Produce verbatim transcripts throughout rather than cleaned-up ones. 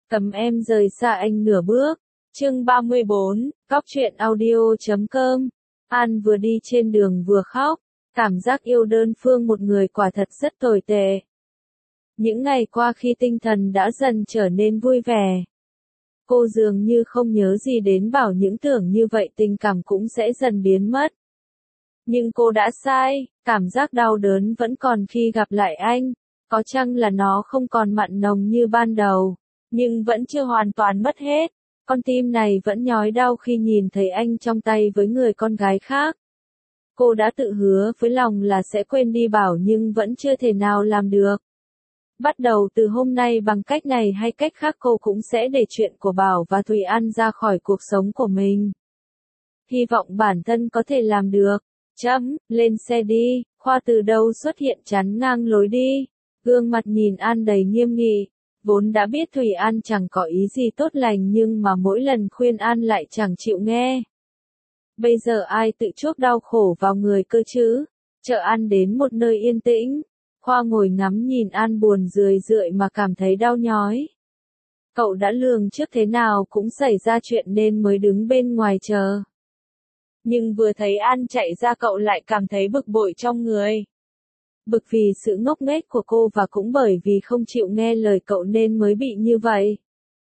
Tầm em rời xa anh nửa bước. Chương ba mươi bốn, Góc truyện audio chấm com. An vừa đi trên đường vừa khóc, cảm giác yêu đơn phương một người quả thật rất tồi tệ. Những ngày qua khi tinh thần đã dần trở nên vui vẻ, cô dường như không nhớ gì đến bảo những tưởng như vậy tình cảm cũng sẽ dần biến mất. Nhưng cô đã sai, cảm giác đau đớn vẫn còn khi gặp lại anh, có chăng là nó không còn mặn nồng như ban đầu, nhưng vẫn chưa hoàn toàn mất hết. Con tim này vẫn nhói đau khi nhìn thấy anh trong tay với người con gái khác. Cô đã tự hứa với lòng là sẽ quên đi Bảo nhưng vẫn chưa thể nào làm được. Bắt đầu từ hôm nay bằng cách này hay cách khác cô cũng sẽ để chuyện của Bảo và Thùy An ra khỏi cuộc sống của mình. Hy vọng bản thân có thể làm được. Chấm, lên xe đi, Khoa từ đâu xuất hiện chắn ngang lối đi. Gương mặt nhìn An đầy nghiêm nghị. Vốn đã biết Thùy An chẳng có ý gì tốt lành nhưng mà mỗi lần khuyên An lại chẳng chịu nghe. Bây giờ ai tự chuốc đau khổ vào người cơ chứ? Chợ An đến một nơi yên tĩnh. Khoa ngồi ngắm nhìn An buồn rười rượi mà cảm thấy đau nhói. Cậu đã lường trước thế nào cũng xảy ra chuyện nên mới đứng bên ngoài chờ. Nhưng vừa thấy An chạy ra cậu lại cảm thấy bực bội trong người. Bực vì sự ngốc nghếch của cô và cũng bởi vì không chịu nghe lời cậu nên mới bị như vậy.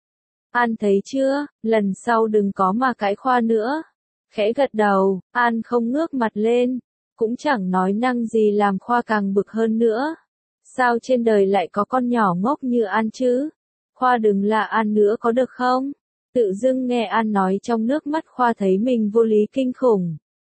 An thấy chưa, lần sau đừng có mà cãi Khoa nữa. Khẽ gật đầu, An không ngước mặt lên, cũng chẳng nói năng gì làm Khoa càng bực hơn nữa. Sao trên đời lại có con nhỏ ngốc như An chứ? Khoa đừng là An nữa có được không? Tự dưng nghe An nói trong nước mắt Khoa thấy mình vô lý kinh khủng.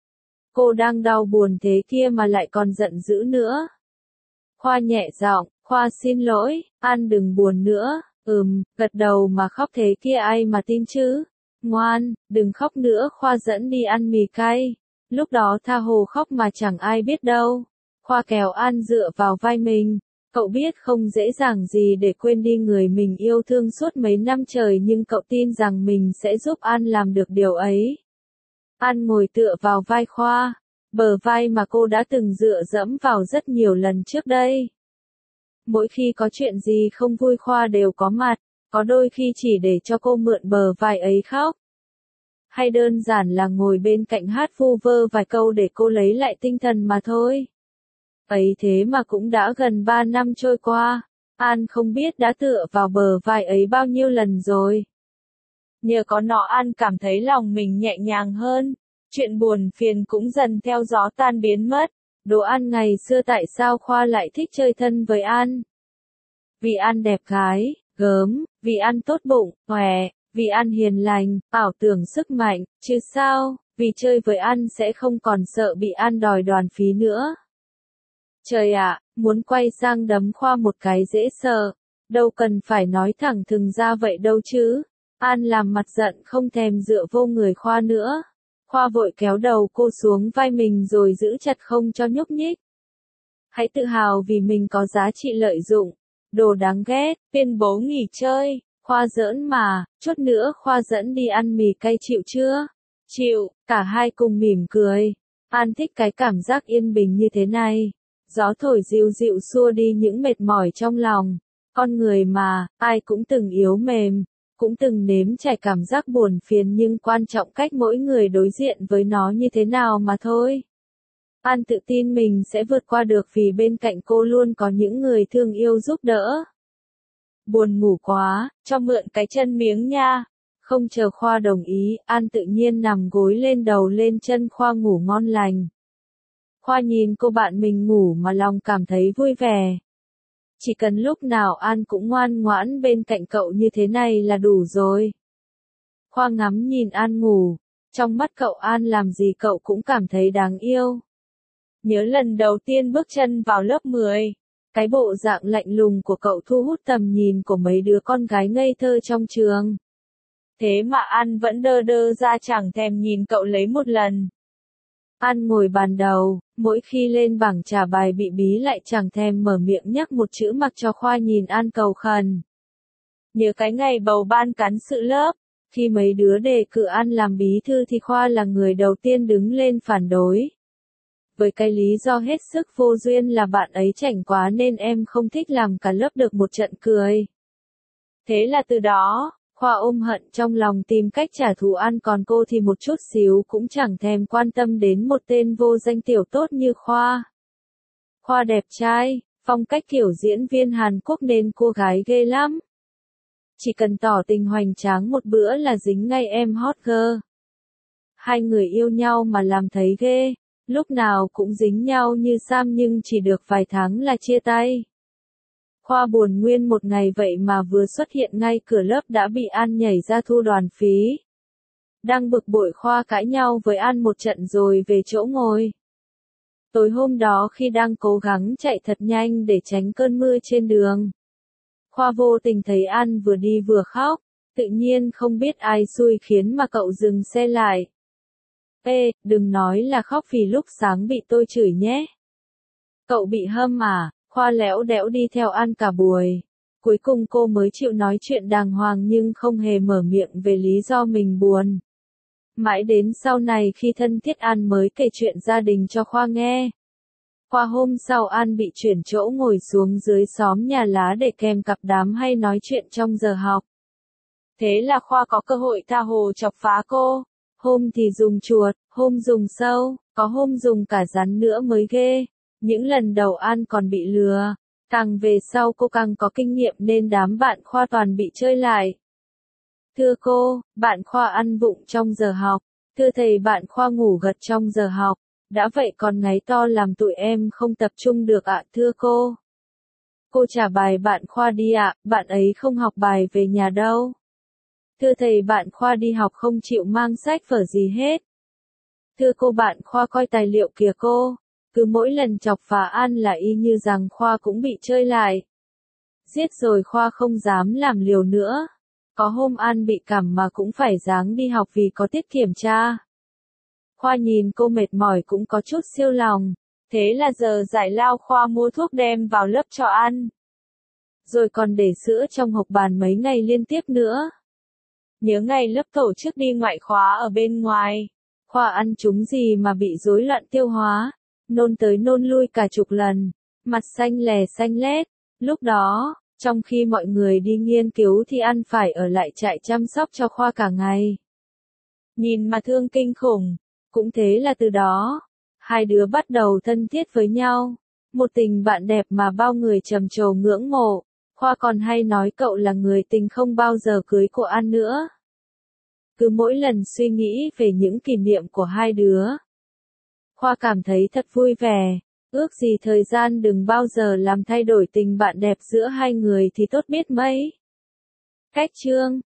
Cô đang đau buồn thế kia mà lại còn giận dữ nữa. Khoa nhẹ giọng, Khoa xin lỗi, An đừng buồn nữa. Ừm, gật đầu mà khóc thế kia ai mà tin chứ? Ngoan, đừng khóc nữa. Khoa dẫn đi ăn mì cay. Lúc đó tha hồ khóc mà chẳng ai biết đâu. Khoa kéo An dựa vào vai mình. Cậu biết không dễ dàng gì để quên đi người mình yêu thương suốt mấy năm trời nhưng cậu tin rằng mình sẽ giúp An làm được điều ấy. An ngồi tựa vào vai Khoa, bờ vai mà cô đã từng dựa dẫm vào rất nhiều lần trước đây. Mỗi khi có chuyện gì không vui Khoa đều có mặt, có đôi khi chỉ để cho cô mượn bờ vai ấy khóc. Hay đơn giản là ngồi bên cạnh hát vu vơ vài câu để cô lấy lại tinh thần mà thôi. Ấy thế mà cũng đã gần ba năm trôi qua, An không biết đã tựa vào bờ vai ấy bao nhiêu lần rồi. Nhờ có nó An cảm thấy lòng mình nhẹ nhàng hơn, chuyện buồn phiền cũng dần theo gió tan biến mất. Đố An ngày xưa tại sao Khoa lại thích chơi thân với An? Vì An đẹp gái, gớm, vì An tốt bụng, khỏe, vì An hiền lành, ảo tưởng sức mạnh, chứ sao, vì chơi với An sẽ không còn sợ bị An đòi đoàn phí nữa. Trời ạ, muốn quay sang đấm Khoa một cái dễ sợ, đâu cần phải nói thẳng thừng ra vậy đâu chứ. An làm mặt giận không thèm dựa vô người Khoa nữa. Khoa vội kéo đầu cô xuống vai mình rồi giữ chặt không cho nhúc nhích. Hãy tự hào vì mình có giá trị lợi dụng. Đồ đáng ghét, tuyên bố nghỉ chơi. Khoa giỡn mà, chút nữa Khoa dẫn đi ăn mì cay chịu chưa? Chịu, cả hai cùng mỉm cười. An thích cái cảm giác yên bình như thế này. Gió thổi dịu dịu xua đi những mệt mỏi trong lòng. Con người mà, ai cũng từng yếu mềm, cũng từng nếm trải cảm giác buồn phiền nhưng quan trọng cách mỗi người đối diện với nó như thế nào mà thôi. An tự tin mình sẽ vượt qua được vì bên cạnh cô luôn có những người thương yêu giúp đỡ. Buồn ngủ quá, cho mượn cái chân miếng nha. Không chờ Khoa đồng ý, An tự nhiên nằm gối lên đầu lên chân Khoa ngủ ngon lành. Khoa nhìn cô bạn mình ngủ mà lòng cảm thấy vui vẻ. Chỉ cần lúc nào An cũng ngoan ngoãn bên cạnh cậu như thế này là đủ rồi. Khoa ngắm nhìn An ngủ, trong mắt cậu An làm gì cậu cũng cảm thấy đáng yêu. Nhớ lần đầu tiên bước chân vào lớp mười, cái bộ dạng lạnh lùng của cậu thu hút tầm nhìn của mấy đứa con gái ngây thơ trong trường. Thế mà An vẫn đơ đơ ra chẳng thèm nhìn cậu lấy một lần. An ngồi bàn đầu, mỗi khi lên bảng trả bài bị bí lại chẳng thèm mở miệng nhắc một chữ mặc cho Khoa nhìn An cầu khẩn. Nhớ cái ngày bầu ban cán sự lớp, khi mấy đứa đề cử An làm bí thư thì Khoa là người đầu tiên đứng lên phản đối. Với cái lý do hết sức vô duyên là bạn ấy chảnh quá nên em không thích làm cả lớp được một trận cười. Thế là từ đó, Khoa ôm hận trong lòng tìm cách trả thù An, còn cô thì một chút xíu cũng chẳng thèm quan tâm đến một tên vô danh tiểu tốt như Khoa. Khoa đẹp trai, phong cách kiểu diễn viên Hàn Quốc nên cô gái ghê lắm. Chỉ cần tỏ tình hoành tráng một bữa là dính ngay em hot girl. Hai người yêu nhau mà làm thấy ghê, lúc nào cũng dính nhau như Sam nhưng chỉ được vài tháng là chia tay. Khoa buồn nguyên một ngày vậy mà vừa xuất hiện ngay cửa lớp đã bị An nhảy ra thu đoàn phí. Đang bực bội Khoa cãi nhau với An một trận rồi về chỗ ngồi. Tối hôm đó khi đang cố gắng chạy thật nhanh để tránh cơn mưa trên đường, Khoa vô tình thấy An vừa đi vừa khóc, tự nhiên không biết ai xui khiến mà cậu dừng xe lại. Ê, đừng nói là khóc vì lúc sáng bị tôi chửi nhé. Cậu bị hâm à? Khoa lẽo đẽo đi theo An cả buổi. Cuối cùng cô mới chịu nói chuyện đàng hoàng nhưng không hề mở miệng về lý do mình buồn. Mãi đến sau này khi thân thiết An mới kể chuyện gia đình cho Khoa nghe. Khoa hôm sau An bị chuyển chỗ ngồi xuống dưới xóm nhà lá để kèm cặp đám hay nói chuyện trong giờ học. Thế là Khoa có cơ hội tha hồ chọc phá cô. Hôm thì dùng chuột, hôm dùng sâu, có hôm dùng cả rắn nữa mới ghê. Những lần đầu An còn bị lừa, càng về sau cô càng có kinh nghiệm nên đám bạn Khoa toàn bị chơi lại. Thưa cô, bạn Khoa ăn vụng trong giờ học. Thưa thầy, bạn Khoa ngủ gật trong giờ học. Đã vậy còn ngáy to làm tụi em không tập trung được ạ. Thưa cô. Cô trả bài bạn Khoa đi ạ, bạn ấy không học bài về nhà đâu. Thưa thầy, bạn Khoa đi học không chịu mang sách vở gì hết. Thưa cô, bạn Khoa coi tài liệu kìa cô. Cứ mỗi lần chọc phá An là y như rằng Khoa cũng bị chơi lại. Giết rồi Khoa không dám làm liều nữa. Có hôm An bị cảm mà cũng phải ráng đi học vì có tiết kiểm tra. Khoa nhìn cô mệt mỏi cũng có chút siêu lòng. Thế là giờ giải lao Khoa mua thuốc đem vào lớp cho ăn. Rồi còn để sữa trong hộp bàn mấy ngày liên tiếp nữa. Nhớ ngày lớp tổ chức đi ngoại khóa ở bên ngoài. Khoa ăn trúng gì mà bị rối loạn tiêu hóa. Nôn tới nôn lui cả chục lần. Mặt xanh lè xanh lét. Lúc đó, trong khi mọi người đi nghiên cứu thì An phải ở lại trại chăm sóc cho Khoa cả ngày. Nhìn mà thương kinh khủng. Cũng thế là từ đó, hai đứa bắt đầu thân thiết với nhau. Một tình bạn đẹp mà bao người trầm trồ ngưỡng mộ. Khoa còn hay nói cậu là người tình không bao giờ cưới của An nữa. Cứ mỗi lần suy nghĩ về những kỷ niệm của hai đứa, Khoa cảm thấy thật vui vẻ. Ước gì thời gian đừng bao giờ làm thay đổi tình bạn đẹp giữa hai người thì tốt biết mấy. Cách chương